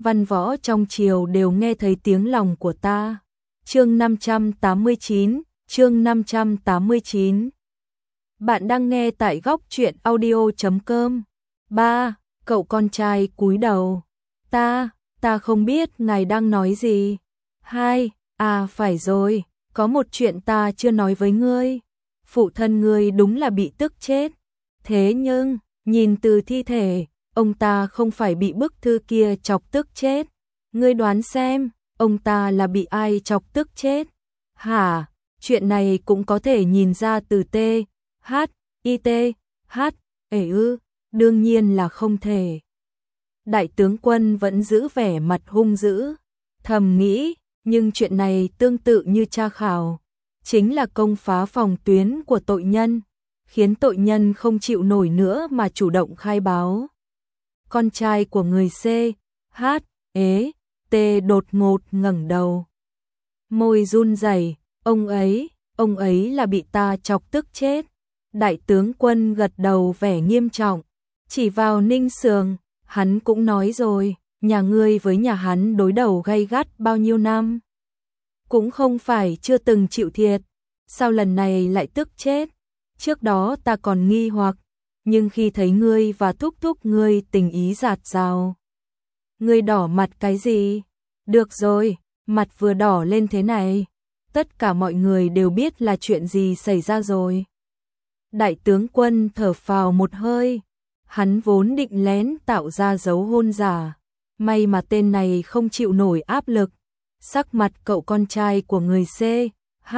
văn võ trong triều đều nghe thấy tiếng lòng của ta. Chương 589, chương 589. Bạn đang nghe tại góc truyện audio.com. 3. Cậu con trai cúi đầu. Ta không biết ngài đang nói gì. 2. À phải rồi, có một chuyện ta chưa nói với ngươi. Phụ thân ngươi đúng là bị tức chết. Thế nhưng, nhìn từ thi thể, ông ta không phải bị bức thư kia chọc tức chết. Ngươi đoán xem, ông ta là bị ai chọc tức chết? Hả? Chuyện này cũng có thể nhìn ra từ T, H, I, T, H, ư, đương nhiên là không thể. Đại tướng quân vẫn giữ vẻ mặt hung dữ, thầm nghĩ, nhưng chuyện này tương tự như tra khảo, chính là công phá phòng tuyến của tội nhân, khiến tội nhân không chịu nổi nữa mà chủ động khai báo. Con trai của người C, H, T đột ngột ngẩng đầu. Môi run rẩy, ông ấy là bị ta chọc tức chết. Đại tướng quân gật đầu vẻ nghiêm trọng, chỉ vào Ninh Sường, hắn cũng nói rồi, nhà ngươi với nhà hắn đối đầu gay gắt bao nhiêu năm. Cũng không phải chưa từng chịu thiệt, sao lần này lại tức chết? Trước đó ta còn nghi hoặc, nhưng khi thấy ngươi và thúc thúc ngươi tình ý dạt dào. Ngươi đỏ mặt cái gì? Được rồi, mặt vừa đỏ lên thế này, tất cả mọi người đều biết là chuyện gì xảy ra rồi. Đại tướng quân thở phào một hơi, hắn vốn định lén tạo ra dấu hôn giả, may mà tên này không chịu nổi áp lực. Sắc mặt cậu con trai của người C, H,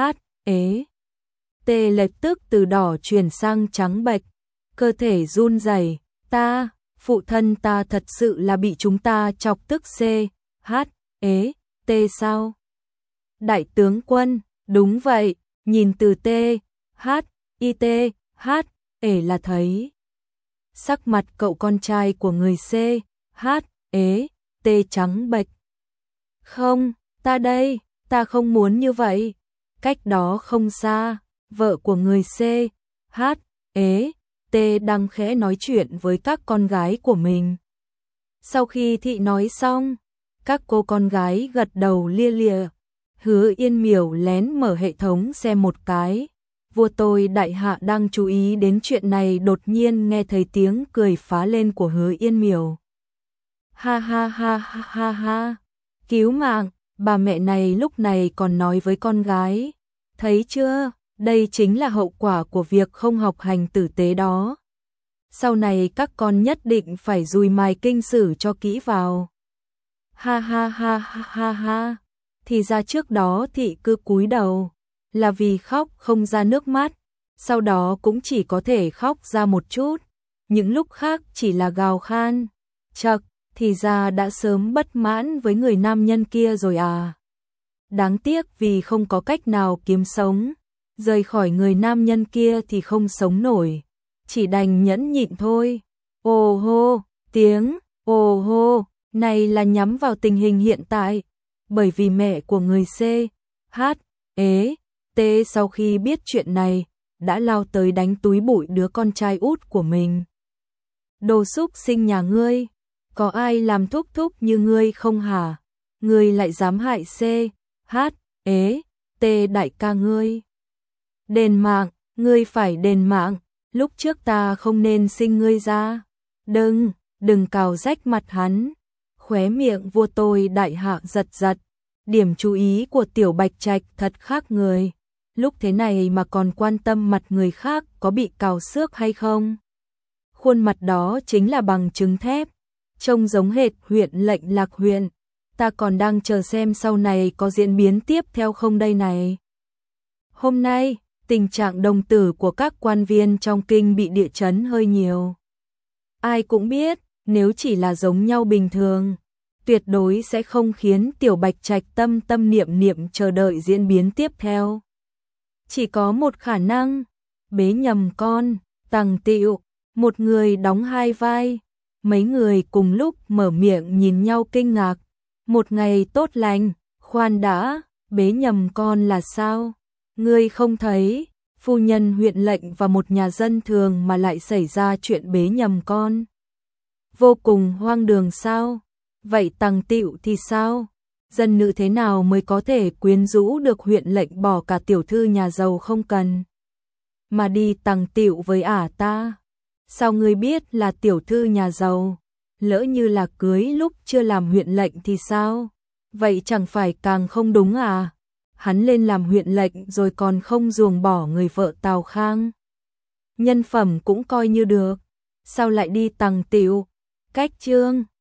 T lập tức từ đỏ chuyển sang trắng bệch, cơ thể run rẩy. Phụ thân ta thật sự là bị chúng ta chọc tức C, H, T sao? Đại tướng quân, đúng vậy, nhìn từ T, H, I, T, H, là thấy. Sắc mặt cậu con trai của người C, H, T trắng bệch. Không, ta không muốn như vậy. Cách đó không xa, vợ của người C, H, T đang khẽ nói chuyện với các con gái của mình. Sau khi thị nói xong, các cô con gái gật đầu lia lịa. Hứa Yên Miểu lén mở hệ thống xem một cái. Vua tôi đại hạ đang chú ý đến chuyện này, đột nhiên nghe thấy tiếng cười phá lên của Hứa Yên Miểu. Ha ha ha ha ha ha, cứu mạng, bà mẹ này lúc này còn nói với con gái. Thấy chưa, đây chính là hậu quả của việc không học hành tử tế đó. Sau này các con nhất định phải dùi mài kinh sử cho kỹ vào. Ha ha ha ha ha ha, thì ra trước đó thị cứ cúi đầu, là vì khóc không ra nước mắt, sau đó cũng chỉ có thể khóc ra một chút, những lúc khác chỉ là gào khan. Chậc, thì ra đã sớm bất mãn với người nam nhân kia rồi à. Đáng tiếc vì không có cách nào kiếm sống, rời khỏi người nam nhân kia thì không sống nổi, chỉ đành nhẫn nhịn thôi. Ồ hô, tiếng ồ hô này là nhắm vào tình hình hiện tại, bởi vì mẹ của người C, H, T sau khi biết chuyện này, đã lao tới đánh túi bụi đứa con trai út của mình. Đồ xúc sinh nhà ngươi, có ai làm thúc thúc như ngươi không hả? Ngươi lại dám hại C, H, T đại ca ngươi. Đền mạng, ngươi phải đền mạng, lúc trước ta không nên sinh ngươi ra. Đừng cào rách mặt hắn. Khóe miệng vua tôi đại hạ giật giật. Điểm chú ý của Tiểu Bạch Trạch thật khác người. Lúc thế này mà còn quan tâm mặt người khác có bị cào xước hay không. Khuôn mặt đó chính là bằng chứng thép, trông giống hệt huyện lệnh Lạc huyện. Ta còn đang chờ xem sau này có diễn biến tiếp theo không đây này. Hôm nay, tình trạng đồng tử của các quan viên trong kinh bị địa chấn hơi nhiều. Ai cũng biết, nếu chỉ là giống nhau bình thường, tuyệt đối sẽ không khiến Tiểu Bạch Trạch tâm niệm niệm chờ đợi diễn biến tiếp theo. Chỉ có một khả năng, bế nhầm con, Tằng Tịu, một người đóng hai vai. Mấy người cùng lúc mở miệng nhìn nhau kinh ngạc. Một ngày tốt lành, khoan đã, bế nhầm con là sao? Ngươi không thấy, phu nhân huyện lệnh và một nhà dân thường mà lại xảy ra chuyện bế nhầm con. Vô cùng hoang đường sao? Vậy Tằng Tịu thì sao? Dân nữ thế nào mới có thể quyến rũ được huyện lệnh bỏ cả tiểu thư nhà giàu không cần mà đi Tằng Tịu với ả ta? Sao ngươi biết là tiểu thư nhà giàu? Lỡ như là cưới lúc chưa làm huyện lệnh thì sao? Vậy chẳng phải càng không đúng à? Hắn lên làm huyện lệnh rồi còn không ruồng bỏ người vợ Tào Khang. Nhân phẩm cũng coi như được, sao lại đi Tằng Tịu? Cách chương